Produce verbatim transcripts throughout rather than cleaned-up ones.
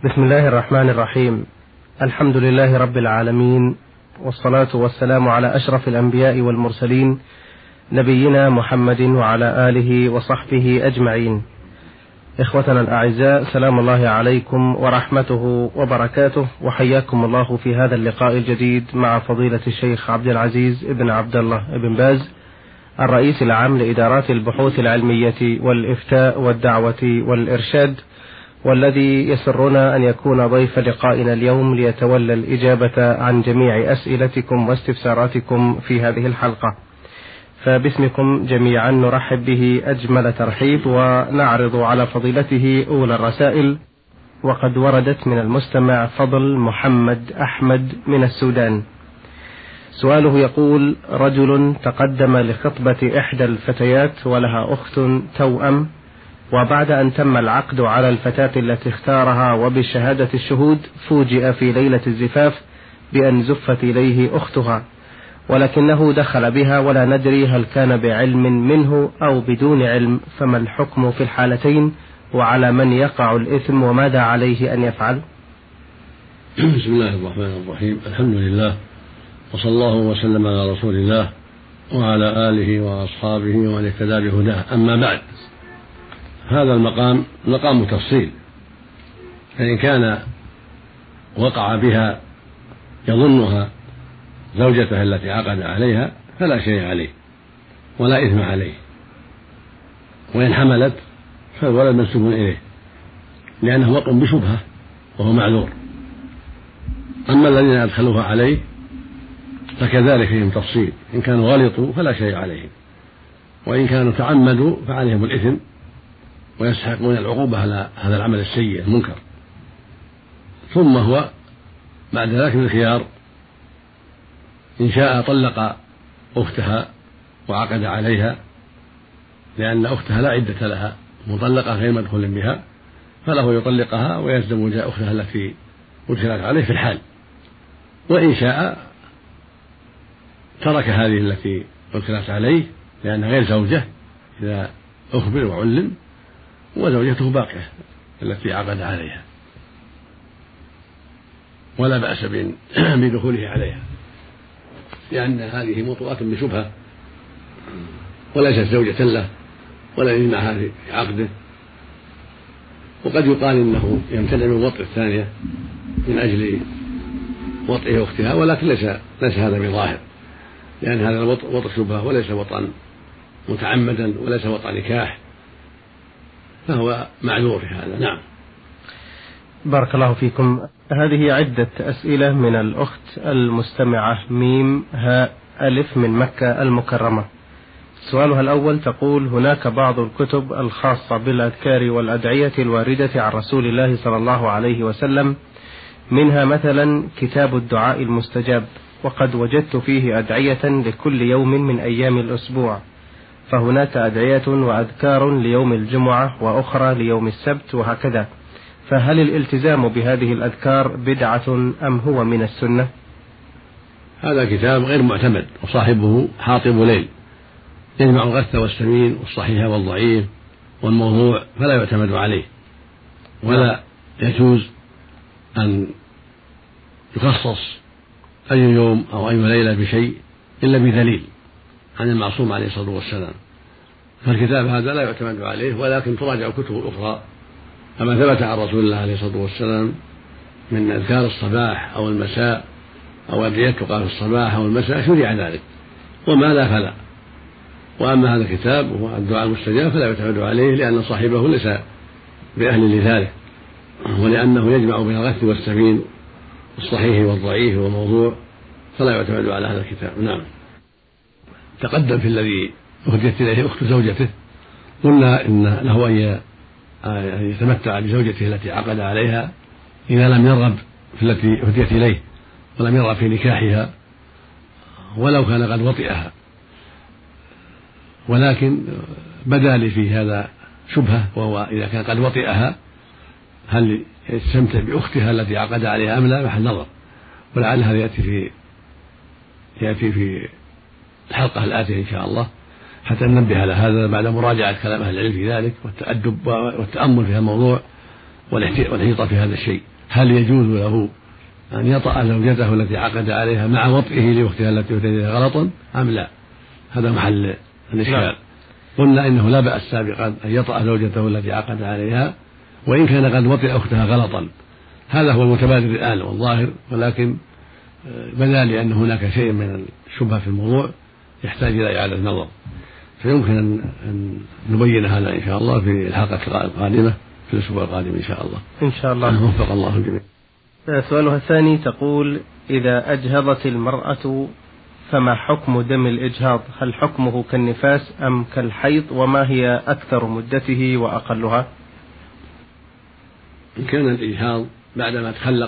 بسم الله الرحمن الرحيم. الحمد لله رب العالمين، والصلاة والسلام على أشرف الأنبياء والمرسلين، نبينا محمد وعلى آله وصحبه أجمعين. إخوتنا الأعزاء، سلام الله عليكم ورحمته وبركاته، وحياكم الله في هذا اللقاء الجديد مع فضيلة الشيخ عبد العزيز ابن عبد الله ابن باز، الرئيس العام لإدارات البحوث العلمية والإفتاء والدعوة والإرشاد، والذي يسرنا أن يكون ضيف لقائنا اليوم ليتولى الإجابة عن جميع أسئلتكم واستفساراتكم في هذه الحلقة. فباسمكم جميعا نرحب به أجمل ترحيب، ونعرض على فضيلته أولى الرسائل. وقد وردت من المستمع فضل محمد أحمد من السودان. سؤاله يقول: رجل تقدم لخطبة إحدى الفتيات ولها أخت توأم، وبعد أن تم العقد على الفتاة التي اختارها وبشهادة الشهود، فوجئ في ليلة الزفاف بأن زفت إليه أختها، ولكنه دخل بها ولا ندري هل كان بعلم منه أو بدون علم، فما الحكم في الحالتين، وعلى من يقع الإثم، وماذا عليه أن يفعل؟ بسم الله الرحمن الرحيم. الحمد لله، وصلى الله وسلم على رسول الله وعلى آله وأصحابه ومن اهتدى بهداه. أما بعد، هذا المقام مقام تفصيل، فإن كان وقع بها يظنها زوجته التي عقد عليها فلا شيء عليه ولا إثم عليه، وإن حملت فالولد منسوب إليه لأنه وقع بشبهة وهو معذور. أما الذين أدخلوها عليه فكذلك فيهم تفصيل، إن كانوا غلطوا فلا شيء عليهم، وإن كانوا تعمدوا فعليهم الإثم ويستحقون العقوبة على هذا العمل السيء المنكر. ثم هو بعد ذلك بالخيار، إن شاء طلق أختها وعقد عليها، لأن أختها لا عدة لها، مطلقة غير مدخول بها، فله يطلقها ويزوج أختها التي أدخلت عليه في الحال. وإن شاء ترك هذه التي أدخلت عليه لأنها غير زوجة إذا أخبر وعلم، وزوجته باقية التي عقد عليها، ولا بأس بدخوله عليها، لأن هذه موطوءة بشبهة وليست زوجة له ولا يجمعها في عقده. وقد يقال إنه يمتنع من وطء الثانية من أجل وطئه أختها، ولكن ليس ليس هذا بظاهر، لأن هذا الوطء وطء شبهة وليس وطئا متعمدا وليس وطأ نكاح، فهو معذور في هذا. نعم. بارك الله فيكم. هذه عدة أسئلة من الأخت المستمعة ميم هاء ألف من مكة المكرمة. سؤالها الأول تقول: هناك بعض الكتب الخاصة بالأذكار والأدعية الواردة عن رسول الله صلى الله عليه وسلم، منها مثلا كتاب الدعاء المستجاب، وقد وجدت فيه أدعية لكل يوم من أيام الأسبوع، فهناك أدعية وأذكار ليوم الجمعة وأخرى ليوم السبت وهكذا، فهل الالتزام بهذه الأذكار بدعة أم هو من السنة؟ هذا كتاب غير معتمد، وصاحبه حاطب ليل، يجمع الغث والسمين والصحيح والضعيف والموضوع، فلا يعتمد عليه، ولا يجوز أن يخصص أي يوم أو أي ليلة بشيء إلا بدليل عن المعصوم عليه الصلاة والسلام. فالكتاب هذا لا يعتمد عليه، ولكن تراجع كتب أخرى كما ثبت عن رسول الله عليه الصلاة والسلام من أذكار الصباح أو المساء أو أدعية تقال في الصباح أو المساء، شرع ذلك، وما لا فلا. وأما هذا الكتاب وهو الدعاء المستجاب فلا يعتمد عليه، لأن صاحبه ليس بأهل لذلك، ولأنه يجمع بين الغث والسمين والصحيح والضعيف والموضوع، فلا يعتمد على هذا الكتاب. نعم. تقدم في الذي أهديت إليه أخت زوجته، قلنا إن له أن يتمتع بزوجته التي عقد عليها إذا لم يرغب في التي أهديت إليه ولم يرغب في نكاحها، ولو كان قد وطئها، ولكن بدا لي في هذا شبهة، وهو إذا كان قد وطئها هل يستمتع بأختها التي عقد عليها أم لا، محل نظر، ولعل هذا يأتي في يأتي في الحلقة الآتية إن شاء الله، حتى ننبه على هذا بعد مراجعة كلام أهل العلم في ذلك والتأدب والتأمل في هذا الموضوع والحيطة في هذا الشيء. هل يجوز له أن يطأ زوجته التي عقد عليها مع وطئه لوقتها التي ارتدت غلطا أم لا؟ هذا محل الإشكال. قلنا إنه لا بأس سابقا أن يطأ زوجته التي عقد عليها وإن كان قد وطئ أختها غلطا، هذا هو المتبادر الآن والظاهر، ولكن بدا لي أن هناك شيء من الشبهة في الموضوع يحتاج إلى إعادة نظر، فيمكن أن نبين هذا إن شاء الله في الحلقة القادمة في الأسبوع القادم إن شاء الله. إن شاء الله. وفق الله الجميع. سؤالها الثاني تقول: إذا أجهضت المرأة فما حكم دم الإجهاض؟ هل حكمه كالنفاس أم كالحيض؟ وما هي أكثر مدته وأقلها؟ إن كان الإجهاض بعدما تخلق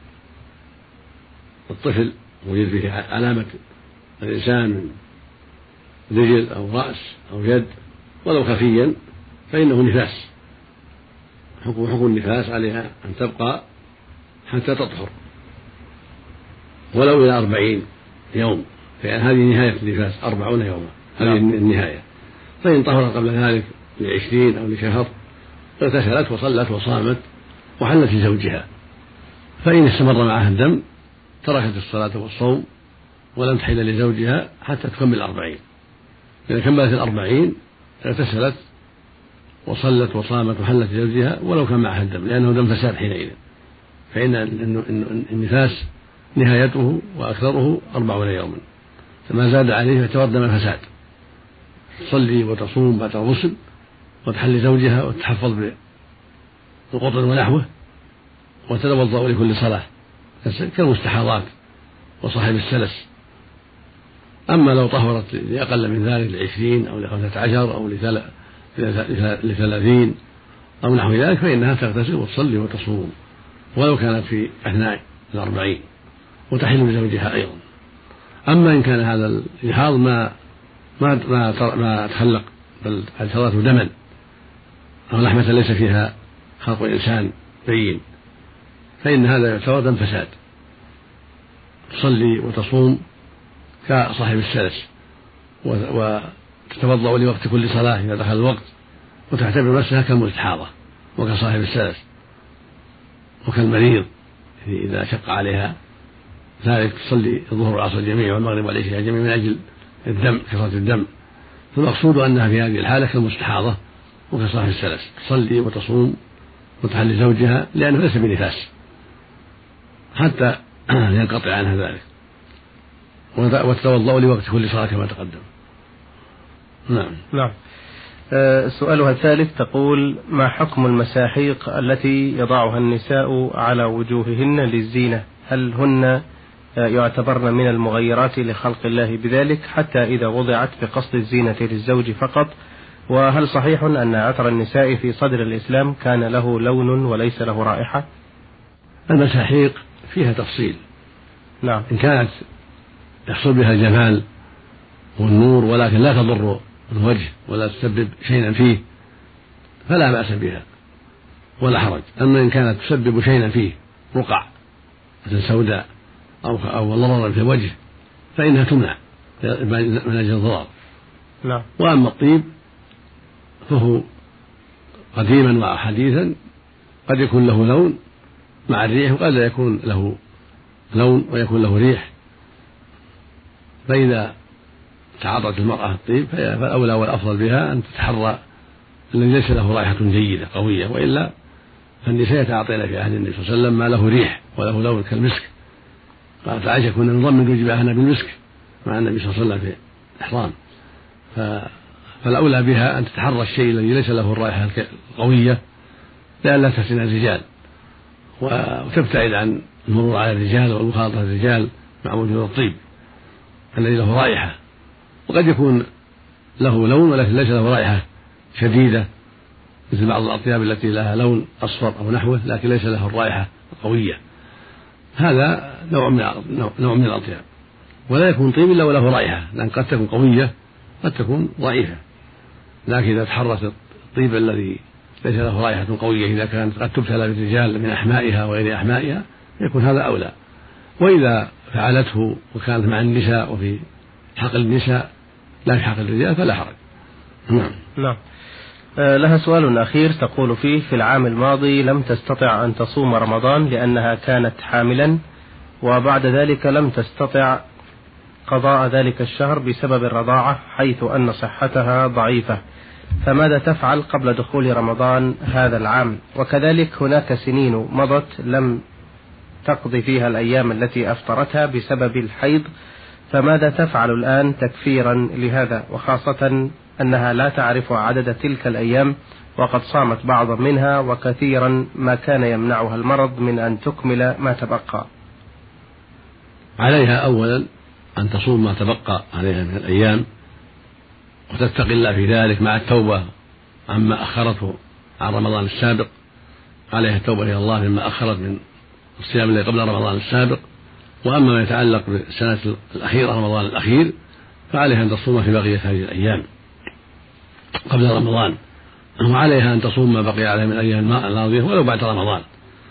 الطفل ويجد به علامة الإنسان من رجل أو رأس أو يد ولو خفيا فإنه نفاس، حكم حكم النفاس عليها أن تبقى حتى تطهر ولو إلى أربعين يوم، فإن هذه نهاية النفاس أربعون يوما، هذه النهاية. فإن طهرت قبل ذلك لعشرين أو لشهر اغتسلت وصلت وصامت وحلت لزوجها، فإن استمر معها الدم تركت الصلاة والصوم ولم تحل لزوجها حتى تكمل الأربعين. إذا كملت الأربعين اغتسلت وصلت وصامت وحلت لزوجها ولو كان معها الدم، لأنه دم فساد حينئذ، فإن النفاس نهايته وأكثره أربعون يوما، فما زاد عليه يعتبر دم الفساد. تصلي وتصوم بعد الغسل وتحل زوجها وتحفظ بالقطن ونحوه وتتوضأ لكل صلاة كالمستحاضات وصاحب السلس. أما لو طهرت لأقل من ذلك لعشرين أو لخمسة عشر أو لثلاثين أو نحو ذلك فإنها تغتسل وتصلي وتصوم ولو كانت في أثناء الأربعين وتحل لزوجها أيضا. أما إن كان هذا الإجهاض ما ما ما, ما تخلق بل أثرته دما أو لحمة ليس فيها خلق إنسان بين، فإن هذا يعتبر دم فساد، تصلي وتصوم كصاحب السلس وتتوضأ لوقت كل صلاة إذا دخل الوقت وتعتبر نفسها كالمستحاضة وكصاحب السلس وكالمريض إذا شق عليها ذلك، تصلي الظهر والعصر جميع والمغرب والعشاء جميع من أجل الدم كثرة الدم. فالمقصود أنها في هذه الحالة كالمستحاضة وكصاحب السلس، تصلي وتصوم وتحل زوجها لأنه ليس بنفاس حتى ينقطع عنها ذلك، وتتوضأ لوقت كل صلاة كما تقدم. نعم. نعم. أه سؤالها الثالث تقول: ما حكم المساحيق التي يضعها النساء على وجوههن للزينة؟ هل هن يعتبرن من المغيرات لخلق الله بذلك حتى إذا وضعت بقصد الزينة للزوج فقط؟ وهل صحيح أن عطر النساء في صدر الإسلام كان له لون وليس له رائحة؟ المساحيق فيها تفصيل. نعم. إن كانت يحصل بها الجمال والنور ولكن لا تضر الوجه ولا تسبب شيئا فيه فلا بأس بها ولا حرج. أما إن كانت تسبب شيئا فيه رقع مثل سوداء أو أو ضررا في الوجه فإنها تمنع من أجل الضرر. نعم. وأما الطيب فهو قديما وحديثا قد يكون له لون مع الريح وقد لا يكون له لون ويكون له ريح، فإذا تعاطت المرأة الطيب فالأولى والأفضل بها أن تتحرى الذي ليس له رائحة جيدة قوية، وإلا فالنساء يتعاطين في عهد النبي صلى الله عليه وسلم ما له ريح وله لون كالمسك. قالت عائشة: كنا نضمن جباهنا بالمسك مع النبي صلى الله عليه وسلم في الإحرام. فالأولى بها أن تتحرى الشيء الذي ليس له الرائحة القوية لئلا تفتن الرجال وتبتعد عن المرور على الرجال والمخالطة الرجال مع وجود الطيب الذي له رائحة، وقد يكون له لون ولكن ليس له رائحة شديدة مثل بعض الأطياب التي لها لون أصفر أو نحوه لكن ليس له الرائحة القوية، هذا نوع من نوع من الأطياب. ولا يكون طيب إلا وله رائحة، لأن قد تكون قوية قد تكون ضعيفة، لكن إذا تحرت الطيب الذي ليس له رائحة قوية إذا كانت قد تبتلى بالرجال من أحمائها وغير أحمائها يكون هذا أولى. وإذا فعلته وكانت مع النساء وفي حق النساء لا في حق الرجال فلا حرج. نعم. نعم. لها سؤال أخير تقول فيه: في العام الماضي لم تستطع أن تصوم رمضان لأنها كانت حاملا، وبعد ذلك لم تستطع قضاء ذلك الشهر بسبب الرضاعة حيث أن صحتها ضعيفة، فماذا تفعل قبل دخول رمضان هذا العام؟ وكذلك هناك سنين مضت لم تقضي فيها الأيام التي أفطرتها بسبب الحيض، فماذا تفعل الآن تكفيرا لهذا، وخاصة أنها لا تعرف عدد تلك الأيام وقد صامت بعضا منها وكثيرا ما كان يمنعها المرض من أن تكمل ما تبقى؟ عليها أولا أن تصوم ما تبقى عليها من الأيام وتتقي الله في ذلك مع التوبة عما أخرته عن رمضان السابق. عليها التوبة إلى الله مما أخرت من الصيام الذي قبل رمضان السابق. وأما ما يتعلق بالسنة الأخيرة رمضان الأخير فعليها أن تصوم في بقية هذه الأيام قبل رمضان، وعليها أن تصوم ما بقي عليها من الأيام الماضية ولو بعد رمضان.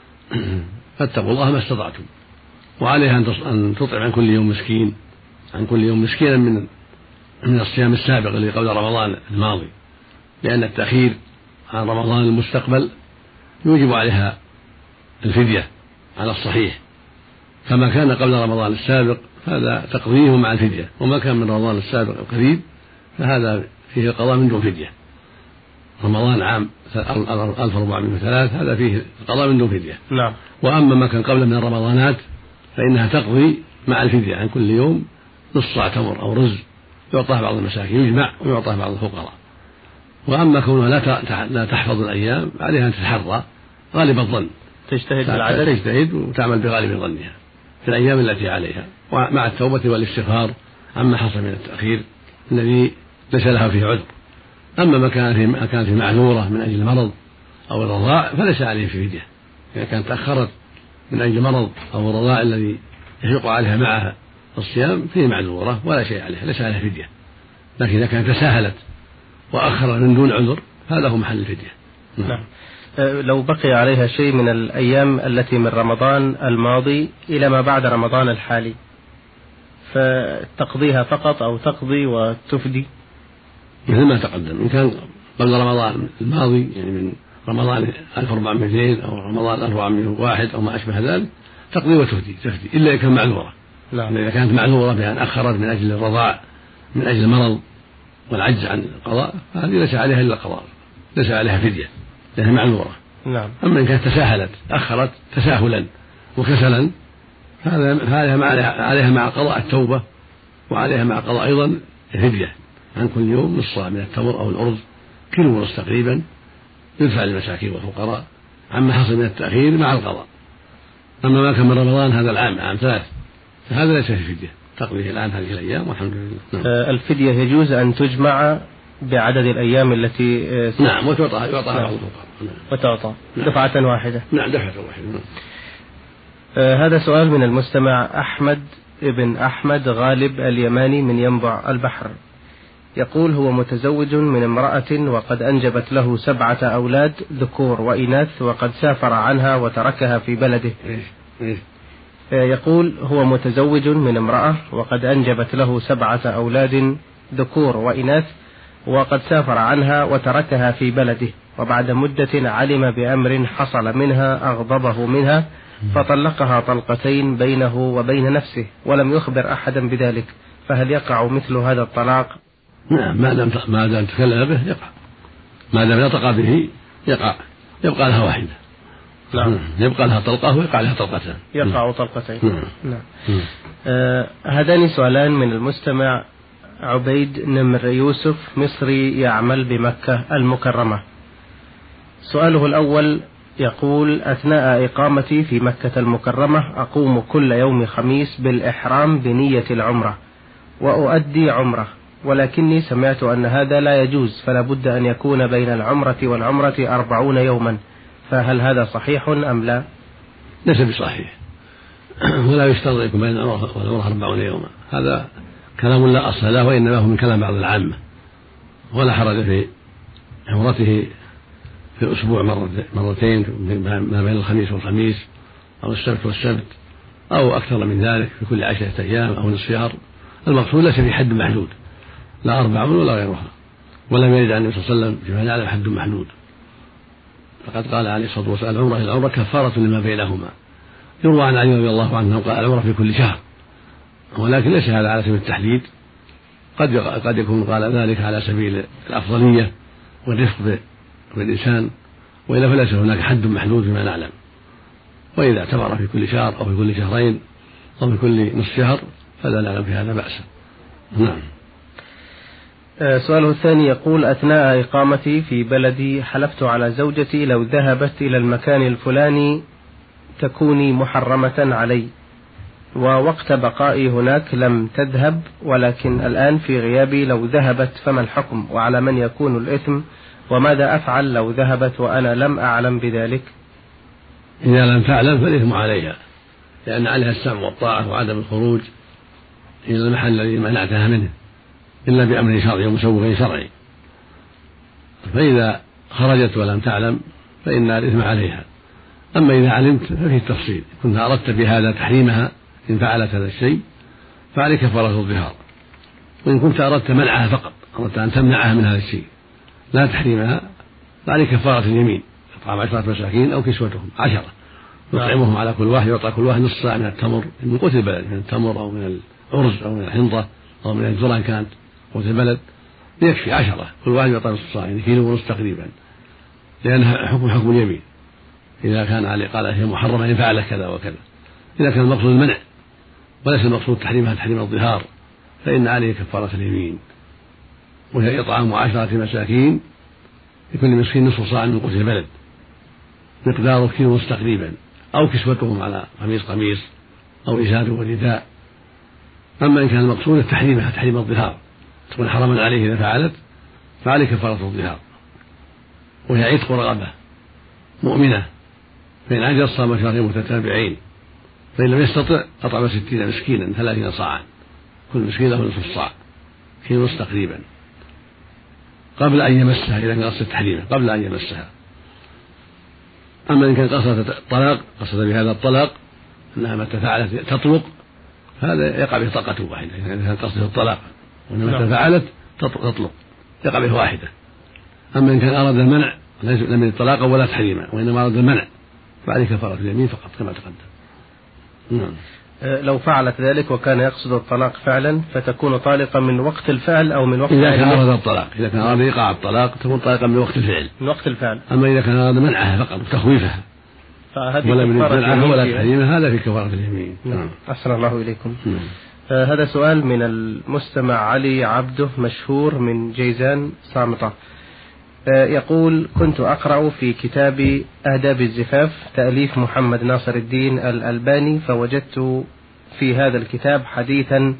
فاتقوا الله ما استطعتم. وعليها أن تطعم عن كل يوم مسكين عن كل يوم مسكينا من من الصيام السابق الذي قبل رمضان الماضي، لأن التأخير عن رمضان المستقبل يوجب عليها الفدية على الصحيح، فما كان قبل رمضان السابق هذا تقضيه مع الفدية، وما كان من رمضان السابق القريب فهذا فيه القضاء من دون فدية. رمضان عام ألف وأربعمائة وثلاثة هذا فيه القضاء من دون فدية. نعم. وأما ما كان قبل من الرمضانات فإنها تقضي مع الفدية عن كل يوم نص صاع تمر أو رز يعطاه بعض المساكين، يجمع ويعطاه بعض الفقراء. وأما كونها لا تحفظ الأيام عليها أن تتحرى غالب الظن، تجتهد بالعدد تجتهد وتعمل بغالب ظنها في الأيام التي عليها، ومع التوبة والاستغفار عما حصل من التأخير الذي ليس لها فيه عذر. أما ما كانت في, في معذورة من أجل المرض أو الرضاع فليس عليه في فدية. إذا كانت تأخرت من أجل مرض أو الرضاع الذي يشق عليها معها الصيام فيه معذورة ولا شيء عليها، ليس عليها فدية. لكن إذا كانت تساهلت وأخر من دون عذر هذا هو محل الفدية. نعم. لو بقي عليها شيء من الأيام التي من رمضان الماضي إلى ما بعد رمضان الحالي فتقضيها فقط أو تقضي وتفدي؟ مثل ما تقدم، إن كان قبل رمضان الماضي يعني من رمضان ألف وأربعمائة أو رمضان ألف وأربعمائة وواحد أو ما أشبه ذلك تقضي وتفدي تفدي إلا إذا كان معذورة. نعم. إذا كانت معذورة بأن أخرت من أجل الرضاع من أجل المرض والعجز عن القضاء فهذه ليس عليها إلا القضاء، ليس عليها فدية لأنها معذورة. نعم. أما إن كانت تساهلت أخرت تساهلا وكسلا فهذا عليها مع قضاء التوبة، وعليها مع قضاء أيضا الفدية عن كل يوم نص صاع من التمر أو الأرز كيلو ونص تقريبا يدفع للمساكين والفقراء عما حصل من التأخير مع القضاء. أما ما كان من رمضان هذا العام عام ثلاث فهذا ليس في فدية، تقضيه الآن هذه الأيام والحمد لله. نعم. الفدية يجوز أن تجمع بعدد الأيام التي س... نعم وتعطى يعطى بعض الفقراء وتعطى دفعة واحدة. نعم دفعة واحدة. نعم. آه هذا سؤال من المستمع أحمد ابن أحمد غالب اليماني من ينبع البحر، يقول: هو متزوج من امرأة وقد أنجبت له سبعة أولاد ذكور وإناث وقد سافر عنها وتركها في بلده. يقول: هو متزوج من امرأة وقد أنجبت له سبعة أولاد ذكور وإناث وقد سافر عنها وتركها في بلده، وبعد مدة علم بأمر حصل منها أغضبه منها فطلقها طلقتين بينه وبين نفسه ولم يخبر أحدا بذلك، فهل يقع مثل هذا الطلاق؟ نعم، ما دام ما دام تكلم به يقع، ما دام نطق به يقع، يبقى لها واحدة. نعم. يبقى لها طلقة ويقع لها طلقتان. يقع طلقتين. نعم. نعم. آه هذان سؤالان من المستمع عبيد نمر يوسف مصري يعمل بمكة المكرمة. سؤاله الأول يقول: أثناء إقامتي في مكة المكرمة أقوم كل يوم خميس بالإحرام بنية العمرة وأؤدي عمرة، ولكني سمعت أن هذا لا يجوز، فلا بد أن يكون بين العمرة والعمرة أربعون يوما، فهل هذا صحيح أم لا؟ ليس بصحيح، ولا يشترط يكون بين العمرة والعمرة أربعون يوما، هذا كلام لا أصل له، وإنما هو من كلام بعض العامة، ولا حرج في عمرته في الأسبوع مرتين ما بين الخميس والخميس أو السبت والسبت أو أكثر من ذلك في كل عشرة أيام أو نصف شهر. المقصود ليس في حد محدود، لا أربعون ولا غيرها، ولم يرد عن النبي صلى الله عليه وسلم فيما يعلم حد محدود. فقد قال عليه الصلاة والسلام: العمرة إلى العمرة كفارة لما بينهما. يروى عن علي رضي الله عنه قال: العمرة في كل شهر، ولكن ليس هذا على سبيل التحديد، قد قد يكون قال ذلك على سبيل الأفضلية والرفق بالإنسان، وإلا فليس هناك حد محدود فيما نعلم. وإذا اعتبر في كل شهر أو في كل شهرين أو في كل نصف شهر فلا نعلم في هذا بأسا. نعم. سؤاله الثاني يقول: أثناء إقامتي في بلدي حلفت على زوجتي لو ذهبت إلى المكان الفلاني تكوني محرمة علي، ووقت بقائي هناك لم تذهب، ولكن الآن في غيابي لو ذهبت فما الحكم، وعلى من يكون الإثم، وماذا أفعل لو ذهبت وأنا لم أعلم بذلك؟ إذا لم تعلم فالإثم عليها، لأن عليها السمع والطاعة وعدم الخروج إلى المحل الذي منعتها منه إلا بأمر شرعي ومسوغ شرعي. فإذا خرجت ولم تعلم فإن الإثم عليها. أما إذا علمت ففيه التفصيل، كنت أردت بهذا تحريمها إن فعلت هذا الشيء فعليك كفارة الظهار، وإن كنت أردت منعها فقط، أردت أن تمنعها من هذا الشيء لا تحريمها، فعليك كفارة اليمين، إطعام عشرة مساكين أو كسوتهم عشرة، يطعمهم على كل واحد، يعطى كل واحد نصف صاع من التمر من قوت البلد، من التمر أو من الأرز أو من الحنطة أو من الذرة إن كانت قوت البلد، يكفي عشرة، كل واحد يعطى نصف صاع، يعني كيلو ونصف تقريبا، لأنها حكم حكم اليمين. إذا كان عليه قال هي محرمة إن فعل كذا وكذا. إذا كان المقصود المنع وليس المقصود تحريمها تحريم الظهار فإن عليه كفارة اليمين، وهي إطعام عشرة مساكين لكل مسكين نصف صاع من قوت البلد مقداره كيلو ونصف تقريبا، أو كسوتهم على قميص قميص أو إزار ورداء. أما إن كان المقصود تحريمها تحريم الظهار تكون حراما عليه إذا فعلت فعليه كفارة الظهار، وهي عتق رغبة مؤمنة، فإن عجز صام شهرين متتابعين، فإن لم يستطع أطعم ستين مسكينا ثلاثين صاعا، كل مسكين له نصف صاع كيلو ونصف تقريبا، قبل أن يمسها إذا كان قصد تحريمه قبل أن يمسها. أما إن كان قصد الطلاق قصد بهذا الطلاق أنها متى فعلت تطلق هذا يقع به طلقة واحدة، إذا كان قصده الطلاق وأن متى فعلت تطلق يقع به واحدة. أما إن كان أراد المنع ليس من الطلاق ولا تحريمه وإنما أراد المنع فعليه كفارة اليمين فقط كما تقدم. نعم. لو فعلت ذلك وكان يقصد الطلاق فعلا فتكون طالقا من وقت الفعل أو من وقت إذا كان أراد الطلاق، إذا كان أراد إيقاع الطلاق تكون طالقا من وقت الفعل من وقت الفعل. أما إذا كان أراد منعها فقط وتخويفها ولا من منعها ولا تحريمها هذا في كفارة اليمين. نعم. أحسن الله إليكم. نعم. آه هذا سؤال من المستمع علي عبده مشهور من جيزان صامتة، آه يقول: كنت أقرأ في كتاب آداب الزفاف تأليف محمد ناصر الدين الألباني، فوجدت في هذا الكتاب حديثا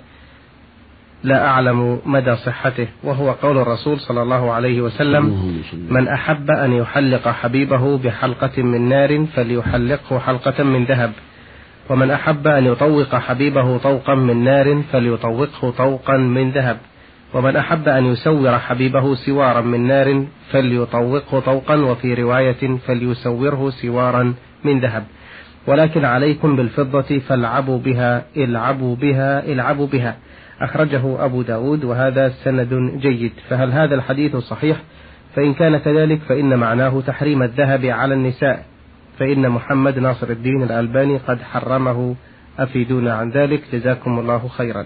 لا أعلم مدى صحته، وهو قول الرسول صلى الله عليه وسلم: من أحب أن يحلق حبيبه بحلقة من نار فليحلقه حلقة من ذهب، ومن أحب أن يطوق حبيبه طوقا من نار فليطوقه طوقا من ذهب، ومن أحب أن يسور حبيبه سوارا من نار فليطوقه طوقا، وفي رواية فليسوره سوارا من ذهب، ولكن عليكم بالفضة فالعبوا بها العبوا بها العبوا بها. أخرجه أبو داود وهذا سند جيد. فهل هذا الحديث صحيح؟ فإن كان كذلك فإن معناه تحريم الذهب على النساء، فإن محمد ناصر الدين الألباني قد حرمه، أفيدونا عن ذلك جزاكم الله خيرا.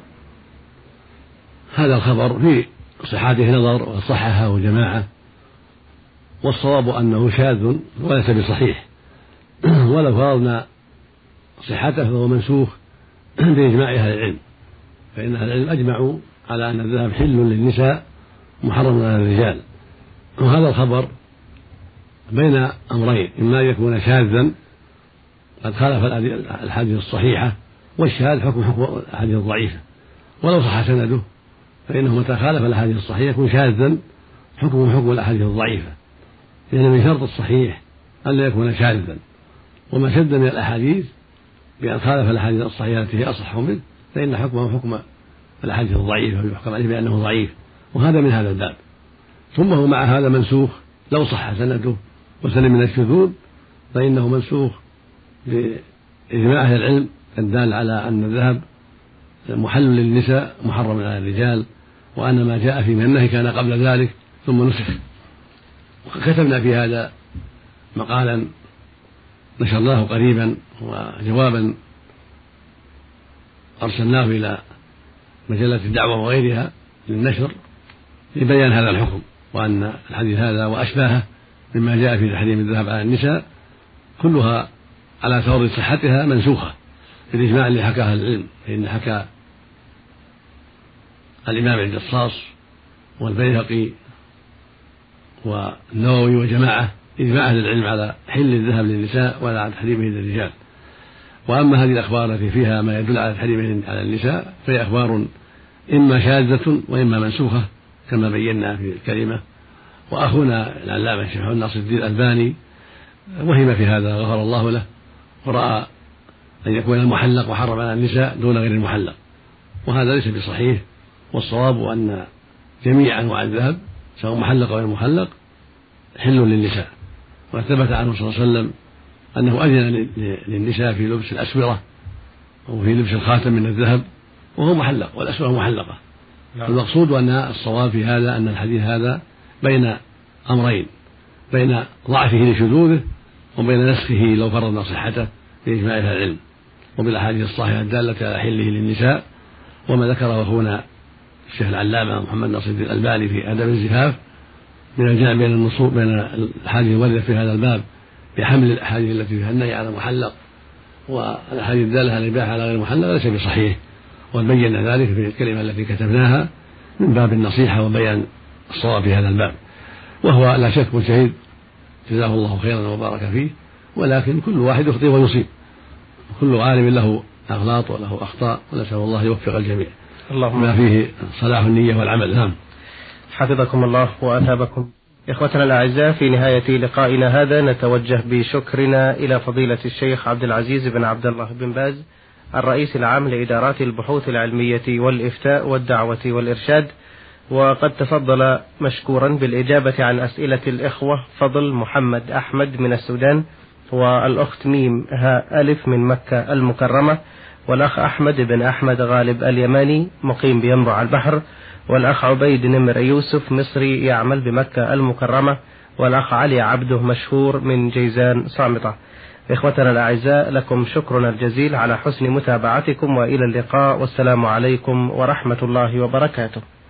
هذا الخبر في صحته نظر وصححه جماعة، والصواب أنه شاذ وليس بصحيح، ولو فرضنا صحته فهو منسوخ بإجماع أهل العلم، فإن أهل العلم أجمعوا على أن الذهب حل للنساء محرم على الرجال. وهذا الخبر بين أمرين: إما أن يكون شاذا قد خالف الأحاديث الصحيحة، والشاذ حكم حكم الأحاديث الضعيفة، ولو صح سنده فإنه متى خالف الأحاديث الصحيحة يكون شاذا حكم حكم الأحاديث الضعيفة، لأن من شرط الصحيح أن لا يكون شاذا، وما شد من الأحاديث بأن خالف الأحاديث الصحيحة التي هي أصح منه فإن حكمه حكم الأحاديث الضعيفة ويحكم عليه بأنه ضعيف، وهذا من هذا الباب. ثم هو مع هذا منسوخ لو صح سنده وسلم من الشذوذ فإنه منسوخ بإجماع أهل العلم الدال على أن الذهب محل للنساء محرم على الرجال، وأن ما جاء فيه من النهي كان قبل ذلك ثم نسخ. وكتبنا في هذا مقالا نشرناه قريبا وجوابا أرسلناه إلى مجلة الدعوة وغيرها للنشر لبيان هذا الحكم، وأن الحديث هذا وأشباهه مما جاء في تحريم الذهب على النساء كلها على فرض صحتها منسوخة بالإجماع اللي حكاها العلم. فإن حكى الإمام الجصاص والبيهقي والنووي وجماعة إجماع أهل العلم على حل الذهب للنساء ولا على تحريمه للرجال. وأما هذه الأخبار التي فيها ما يدل على تحريمه على النساء فهي أخبار إما شاذة وإما منسوخة كما بينا في الكلمة. وأخونا العلامة الشيخ محمد ناصر الدين الألباني وهم في هذا غفر الله له، ورأى أن يكون المحلق محرم على النساء دون غير المحلق، وهذا ليس بصحيح. والصواب أن جميع أنواع الذهب سواء محلق أو غير محلق حل للنساء. وثبت عنه صلى الله عليه وسلم أنه أذن للنساء في لبس الأسورة وفي لبس الخاتم من الذهب وهو محلق والأسورة محلقة. المقصود أن الصواب في هذا أن الحديث هذا بين أمرين، بين ضعفه لشذوذه وبين نسخه لو فرضنا صحته بإجماع أهل العلم، وبالأحاديث الصحيحة الدالة على حله للنساء. وما ذكره أخونا الشيخ العلامة محمد ناصر الدين الألباني في آداب الزفاف من الجمع بين النصوص بين الأحاديث الواردة في هذا الباب بحمل الأحاديث التي فيها النهي على المحلق والأحاديث الدالة على الإباحة على غير المحلق ليس بصحيح، وبين ذلك في الكلمة التي كتبناها من باب النصيحة وبيان الصواب في هذا الباب. وهو لا شك مجتهد جزاه الله خيرا وبارك فيه، ولكن كل واحد يخطئ ويصيب، كل عالم له أغلاط وله أخطاء، ونسأل الله يوفق الجميع اللهم ما فيه صلاح النية والعمل. نعم. حفظكم الله وأثابكم. إخوتنا الأعزاء، في نهاية لقائنا هذا نتوجه بشكرنا إلى فضيلة الشيخ عبد العزيز بن عبد الله بن باز الرئيس العام لإدارات البحوث العلمية والإفتاء والدعوة والإرشاد، وقد تفضل مشكورا بالإجابة عن أسئلة الإخوة فضل محمد أحمد من السودان، والأخت ميم ها ألف من مكة المكرمة، والأخ أحمد بن أحمد غالب اليماني مقيم بينبع البحر، والأخ عبيد نمر يوسف مصري يعمل بمكة المكرمة، والأخ علي عبده مشهور من جيزان صامتة. إخوتنا الأعزاء، لكم شكرنا الجزيل على حسن متابعتكم، وإلى اللقاء، والسلام عليكم ورحمة الله وبركاته.